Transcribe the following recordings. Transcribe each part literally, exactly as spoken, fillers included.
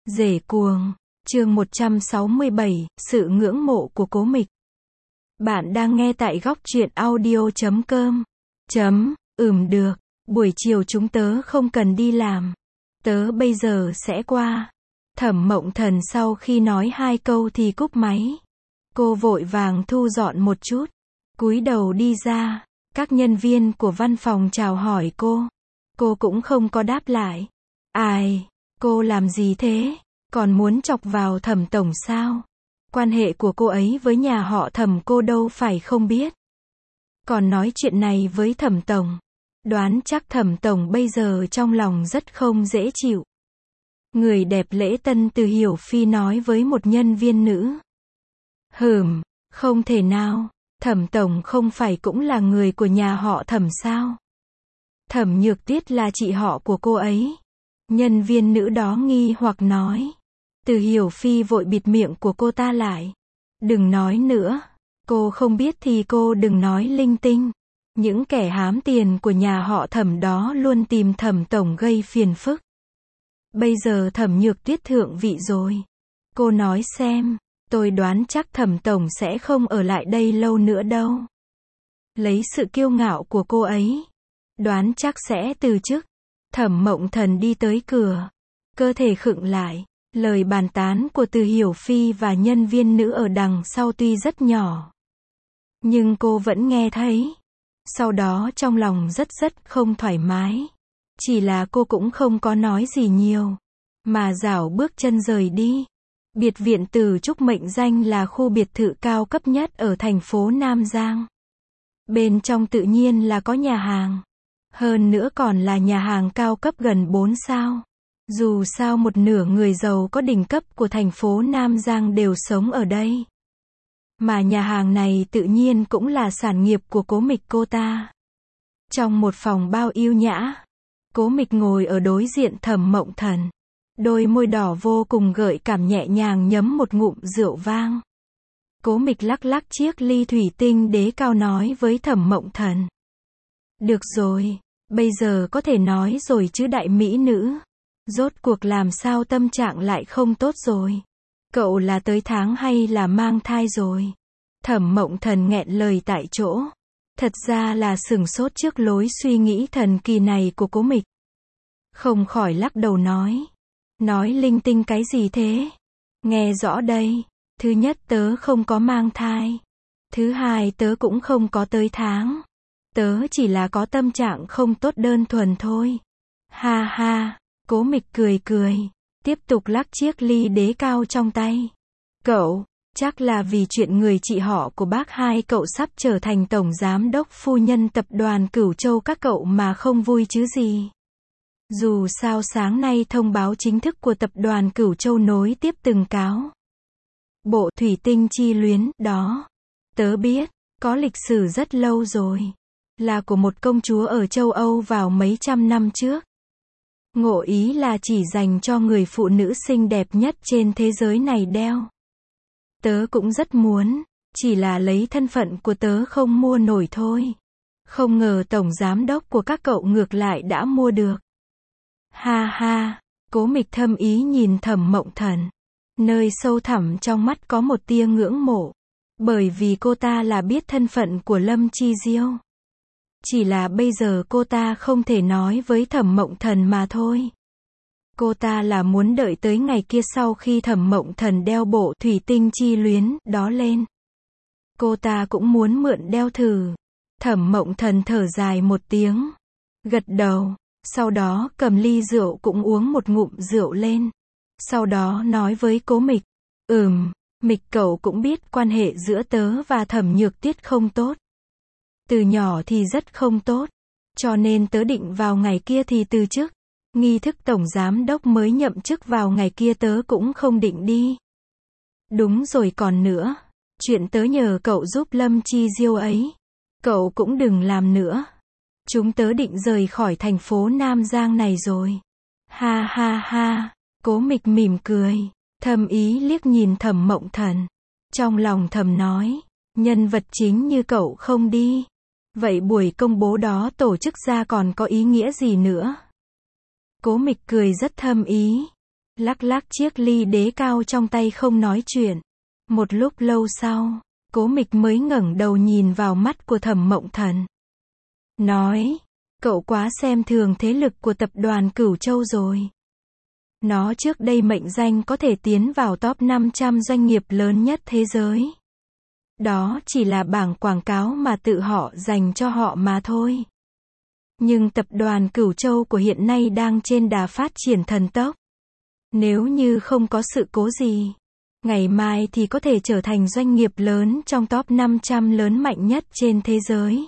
Rể cuồng, chương một trăm sáu mươi bảy, sự ngưỡng mộ của Cố Mịch. Bạn đang nghe tại góc truyện audio chấm com. Chấm, ừm được, buổi chiều chúng tớ không cần đi làm. Tớ bây giờ sẽ qua. Thẩm Mộng Thần sau khi nói hai câu thì cúp máy. Cô vội vàng thu dọn một chút, cúi đầu đi ra. Các nhân viên của văn phòng chào hỏi cô. Cô cũng không có đáp lại. Ai, cô làm gì thế? Còn muốn chọc vào Thẩm tổng sao? Quan hệ của cô ấy với nhà họ Thẩm cô đâu phải không biết. Còn nói chuyện này với Thẩm tổng. Đoán chắc Thẩm tổng bây giờ trong lòng rất không dễ chịu. Người đẹp lễ tân Từ Hiểu Phi nói với một nhân viên nữ. Hừm, không thể nào, Thẩm tổng không phải cũng là người của nhà họ Thẩm sao? Thẩm Nhược Tiết là chị họ của cô ấy. Nhân viên nữ đó nghi hoặc nói. Từ Hiểu Phi vội bịt miệng của cô ta lại. Đừng nói nữa. Cô không biết thì cô đừng nói linh tinh. Những kẻ hám tiền của nhà họ Thẩm đó luôn tìm Thẩm tổng gây phiền phức. Bây giờ Thẩm Nhược Tiết thượng vị rồi. Cô nói xem, tôi đoán chắc Thẩm tổng sẽ không ở lại đây lâu nữa đâu. Lấy sự kiêu ngạo của cô ấy, đoán chắc sẽ từ chức. Thẩm Mộng Thần đi tới cửa, cơ thể khựng lại. Lời bàn tán của Từ Hiểu Phi và nhân viên nữ ở đằng sau tuy rất nhỏ, nhưng cô vẫn nghe thấy. Sau đó trong lòng rất rất không thoải mái. Chỉ là cô cũng không có nói gì nhiều, mà rảo bước chân rời đi. Biệt viện Từ Trúc mệnh danh là khu biệt thự cao cấp nhất ở thành phố Nam Giang. Bên trong tự nhiên là có nhà hàng. Hơn nữa còn là nhà hàng cao cấp gần bốn sao. Dù sao một nửa người giàu có đỉnh cấp của thành phố Nam Giang đều sống ở đây. Mà nhà hàng này tự nhiên cũng là sản nghiệp của Cố Mịch cô ta. Trong một phòng bao yêu nhã, Cố Mịch ngồi ở đối diện Thẩm Mộng Thần. Đôi môi đỏ vô cùng gợi cảm nhẹ nhàng nhấm một ngụm rượu vang. Cố Mịch lắc lắc chiếc ly thủy tinh đế cao nói với Thẩm Mộng Thần. Được rồi, bây giờ có thể nói rồi chứ đại mỹ nữ. Rốt cuộc làm sao tâm trạng lại không tốt rồi? Cậu là tới tháng hay là mang thai rồi? Thẩm Mộng Thần nghẹn lời tại chỗ. Thật ra là sửng sốt trước lối suy nghĩ thần kỳ này của Cố Mịch. Không khỏi lắc đầu nói. Nói linh tinh cái gì thế? Nghe rõ đây. Thứ nhất tớ không có mang thai. Thứ hai tớ cũng không có tới tháng. Tớ chỉ là có tâm trạng không tốt đơn thuần thôi. Ha ha. Cố Mịch cười cười, tiếp tục lắc chiếc ly đế cao trong tay. Cậu, chắc là vì chuyện người chị họ của bác hai cậu sắp trở thành tổng giám đốc phu nhân tập đoàn Cửu Châu các cậu mà không vui chứ gì. Dù sao sáng nay thông báo chính thức của tập đoàn Cửu Châu nối tiếp từng cáo. Bộ thủy tinh chi luyến, đó. Tớ biết, có lịch sử rất lâu rồi. Là của một công chúa ở châu Âu vào mấy trăm năm trước. Ngụ ý là chỉ dành cho người phụ nữ xinh đẹp nhất trên thế giới này đeo. Tớ cũng rất muốn, chỉ là lấy thân phận của tớ không mua nổi thôi. Không ngờ tổng giám đốc của các cậu ngược lại đã mua được. Ha ha, Cố Mịch thâm ý nhìn Thẩm Mộng Thần. Nơi sâu thẳm trong mắt có một tia ngưỡng mộ. Bởi vì cô ta là biết thân phận của Lâm Chi Diêu. Chỉ là bây giờ cô ta không thể nói với Thẩm Mộng Thần mà thôi. Cô ta là muốn đợi tới ngày kia sau khi Thẩm Mộng Thần đeo bộ thủy tinh chi luyến đó lên. Cô ta cũng muốn mượn đeo thử. Thẩm Mộng Thần thở dài một tiếng. Gật đầu. Sau đó cầm ly rượu cũng uống một ngụm rượu lên. Sau đó nói với Cố Mịch. Ừm, Mịch cậu cũng biết quan hệ giữa tớ và Thẩm Nhược Tiết không tốt. Từ nhỏ thì rất không tốt. Cho nên tớ định vào ngày kia thì từ chức. Nghi thức tổng giám đốc mới nhậm chức vào ngày kia tớ cũng không định đi. Đúng rồi còn nữa. Chuyện tớ nhờ cậu giúp Lâm Chi Diêu ấy. Cậu cũng đừng làm nữa. Chúng tớ định rời khỏi thành phố Nam Giang này rồi. Ha ha ha. Cố Mịch mỉm cười. Thầm ý liếc nhìn Thẩm Mộng Thần. Trong lòng thầm nói. Nhân vật chính như cậu không đi. Vậy buổi công bố đó tổ chức ra còn có ý nghĩa gì nữa? Cố Mịch cười rất thâm ý. lắc lắc chiếc ly đế cao trong tay không nói chuyện. Một lúc lâu sau, Cố Mịch mới ngẩng đầu nhìn vào mắt của Thẩm Mộng Thần. Nói, cậu quá xem thường thế lực của tập đoàn Cửu Châu rồi. Nó trước đây mệnh danh có thể tiến vào top năm trăm doanh nghiệp lớn nhất thế giới. Đó chỉ là bảng quảng cáo mà tự họ dành cho họ mà thôi. Nhưng tập đoàn Cửu Châu của hiện nay đang trên đà phát triển thần tốc. Nếu như không có sự cố gì, ngày mai thì có thể trở thành doanh nghiệp lớn trong top năm trăm lớn mạnh nhất trên thế giới.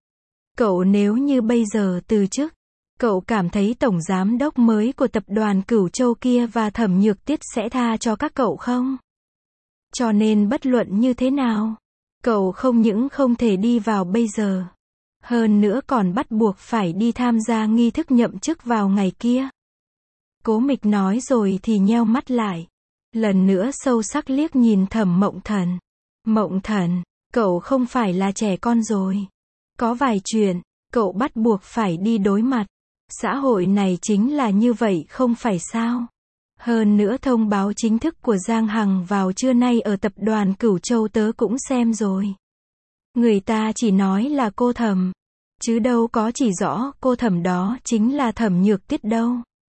Cậu nếu như bây giờ từ chức, cậu cảm thấy tổng giám đốc mới của tập đoàn Cửu Châu kia và Thẩm Nhược Tiết sẽ tha cho các cậu không? Cho nên bất luận như thế nào, cậu không những không thể đi vào bây giờ, hơn nữa còn bắt buộc phải đi tham gia nghi thức nhậm chức vào ngày kia. Cố Mịch nói rồi thì nheo mắt lại, lần nữa sâu sắc liếc nhìn Thẩm Mộng Thần. Mộng Thần, cậu không phải là trẻ con rồi. Có vài chuyện, cậu bắt buộc phải đi đối mặt. Xã hội này chính là như vậy không phải sao? Hơn nữa thông báo chính thức của Giang Hằng vào trưa nay ở tập đoàn Cửu Châu tớ cũng xem rồi. Người ta chỉ nói là cô Thẩm, chứ đâu có chỉ rõ cô Thẩm đó chính là Thẩm Nhược Tiết đâu.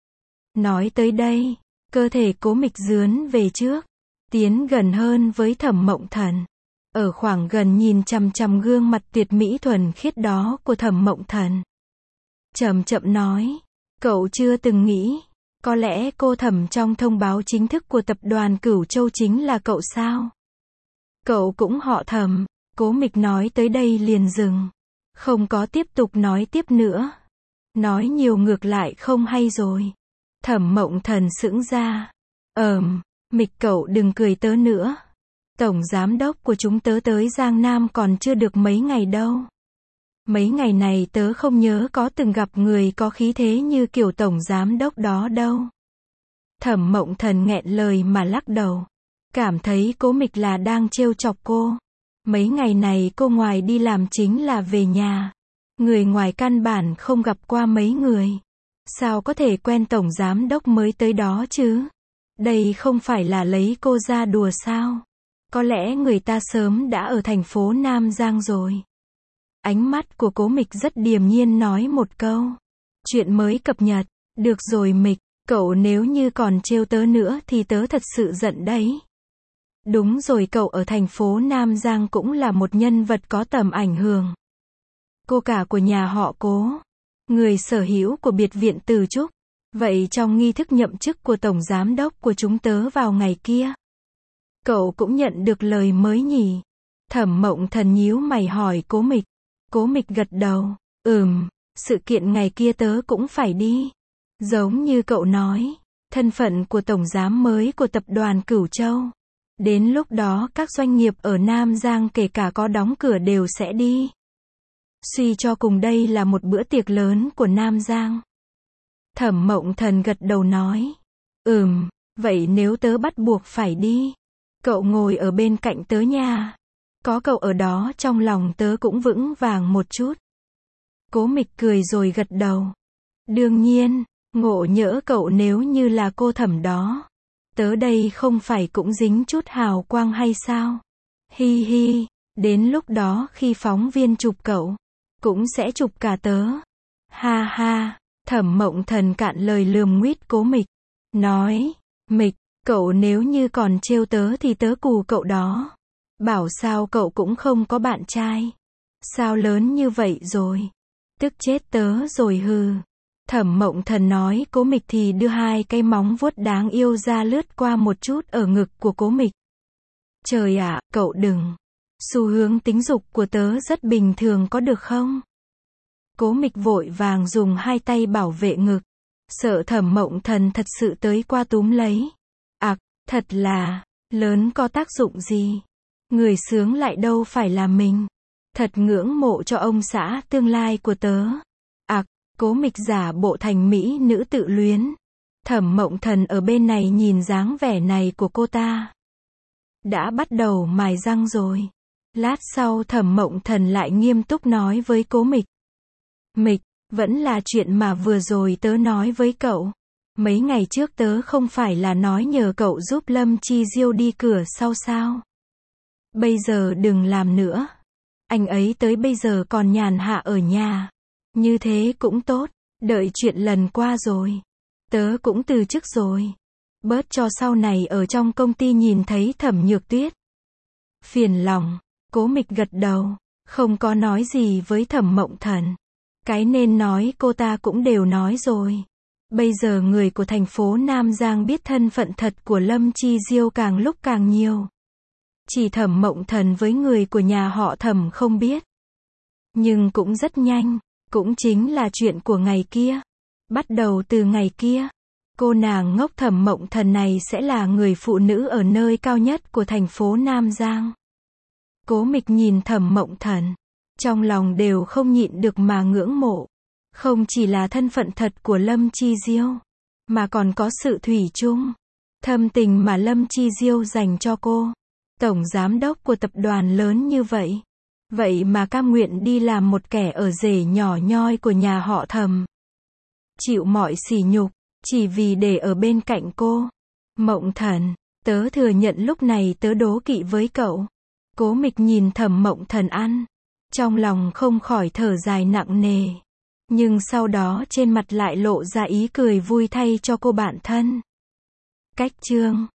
Nói tới đây, cơ thể Cố Mịch dướn về trước, tiến gần hơn với Thẩm Mộng Thần. Ở khoảng gần nhìn chằm chằm gương mặt tuyệt mỹ thuần khiết đó của Thẩm Mộng Thần. Chậm chậm nói, cậu chưa từng nghĩ, có lẽ cô Thẩm trong thông báo chính thức của tập đoàn Cửu Châu chính là cậu sao? Cậu cũng họ Thẩm. Cố Mịch nói tới đây liền dừng, không có tiếp tục nói tiếp nữa. Nói nhiều ngược lại không hay rồi. Thẩm Mộng Thần sững ra. Ờm, Mịch cậu đừng cười tớ nữa. Tổng giám đốc của chúng tớ tới Giang Nam còn chưa được mấy ngày đâu. Mấy ngày này tớ không nhớ có từng gặp người có khí thế như kiểu tổng giám đốc đó đâu. Thẩm Mộng Thần nghẹn lời mà lắc đầu. Cảm thấy Cố Mịch là đang trêu chọc cô. Mấy ngày này cô ngoài đi làm chính là về nhà. Người ngoài căn bản không gặp qua mấy người. Sao có thể quen tổng giám đốc mới tới đó chứ? Đây không phải là lấy cô ra đùa sao? Có lẽ người ta sớm đã ở thành phố Nam Giang rồi. Ánh mắt của Cố Mịch rất điềm nhiên nói một câu. Chuyện mới cập nhật. Được rồi Mịch, cậu nếu như còn trêu tớ nữa thì tớ thật sự giận đấy. Đúng rồi, cậu ở thành phố Nam Giang cũng là một nhân vật có tầm ảnh hưởng. Cô cả của nhà họ Cố, người sở hữu của biệt viện Từ Trúc. Vậy trong nghi thức nhậm chức của tổng giám đốc của chúng tớ vào ngày kia, cậu cũng nhận được lời mới nhỉ? Thẩm Mộng Thần nhíu mày hỏi Cố Mịch. Cố Mịch gật đầu. Ừm, sự kiện ngày kia tớ cũng phải đi. Giống như cậu nói, thân phận của tổng giám mới của tập đoàn Cửu Châu. Đến lúc đó các doanh nghiệp ở Nam Giang kể cả có đóng cửa đều sẽ đi. Suy cho cùng đây là một bữa tiệc lớn của Nam Giang. Thẩm Mộng Thần gật đầu nói. Ừm, vậy nếu tớ bắt buộc phải đi, cậu ngồi ở bên cạnh tớ nha. Có cậu ở đó trong lòng tớ cũng vững vàng một chút. Cố Mịch cười rồi gật đầu. Đương nhiên, ngộ nhỡ cậu nếu như là cô Thẩm đó. Tớ đây không phải cũng dính chút hào quang hay sao? Hi hi, đến lúc đó khi phóng viên chụp cậu, cũng sẽ chụp cả tớ. Ha ha, Thẩm Mộng Thần cạn lời lườm nguýt Cố Mịch. Nói, Mịch, cậu nếu như còn trêu tớ thì tớ cù cậu đó. Bảo sao cậu cũng không có bạn trai. Sao lớn như vậy rồi? Tức chết tớ rồi hừ. Thẩm Mộng Thần nói Cố Mịch thì đưa hai cái móng vuốt đáng yêu ra lướt qua một chút ở ngực của Cố Mịch. Trời ạ, cậu đừng. Xu hướng tính dục của tớ rất bình thường có được không? Cố Mịch vội vàng dùng hai tay bảo vệ ngực. Sợ Thẩm Mộng Thần thật sự tới qua túm lấy. Ặc, à, thật là, lớn có tác dụng gì? Người sướng lại đâu phải là mình. Thật ngưỡng mộ cho ông xã tương lai của tớ. Ặc, à, Cố Mịch giả bộ thành mỹ nữ tự luyến. Thẩm Mộng Thần ở bên này nhìn dáng vẻ này của cô ta. Đã bắt đầu mài răng rồi. Lát sau Thẩm Mộng Thần lại nghiêm túc nói với Cố Mịch. Mịch, vẫn là chuyện mà vừa rồi tớ nói với cậu. Mấy ngày trước tớ không phải là nói nhờ cậu giúp Lâm Chi Diêu đi cửa sau sao? Bây giờ đừng làm nữa. Anh ấy tới bây giờ còn nhàn hạ ở nhà. Như thế cũng tốt. Đợi chuyện lần qua rồi. Tớ cũng từ chức rồi. Bớt cho sau này ở trong công ty nhìn thấy Thẩm Nhược Tuyết. Phiền lòng. Cố Mịch gật đầu. Không có nói gì với Thẩm Mộng Thần. Cái nên nói cô ta cũng đều nói rồi. Bây giờ người của thành phố Nam Giang biết thân phận thật của Lâm Chi Diêu càng lúc càng nhiều. Chỉ Thẩm Mộng Thần với người của nhà họ Thẩm không biết. Nhưng cũng rất nhanh. Cũng chính là chuyện của ngày kia. Bắt đầu từ ngày kia, cô nàng ngốc Thẩm Mộng Thần này sẽ là người phụ nữ ở nơi cao nhất của thành phố Nam Giang. Cố Mịch nhìn Thẩm Mộng Thần, trong lòng đều không nhịn được mà ngưỡng mộ. Không chỉ là thân phận thật của Lâm Chi Diêu, mà còn có sự thủy chung, thâm tình mà Lâm Chi Diêu dành cho cô. Tổng giám đốc của tập đoàn lớn như vậy. Vậy mà cam nguyện đi làm một kẻ ở rể nhỏ nhoi của nhà họ Thẩm. Chịu mọi sỉ nhục, chỉ vì để ở bên cạnh cô. Mộng Thần, tớ thừa nhận lúc này tớ đố kỵ với cậu. Cố Mịch nhìn Thẩm Mộng Thần ăn. Trong lòng không khỏi thở dài nặng nề. Nhưng sau đó trên mặt lại lộ ra ý cười vui thay cho cô bạn thân. Cách chương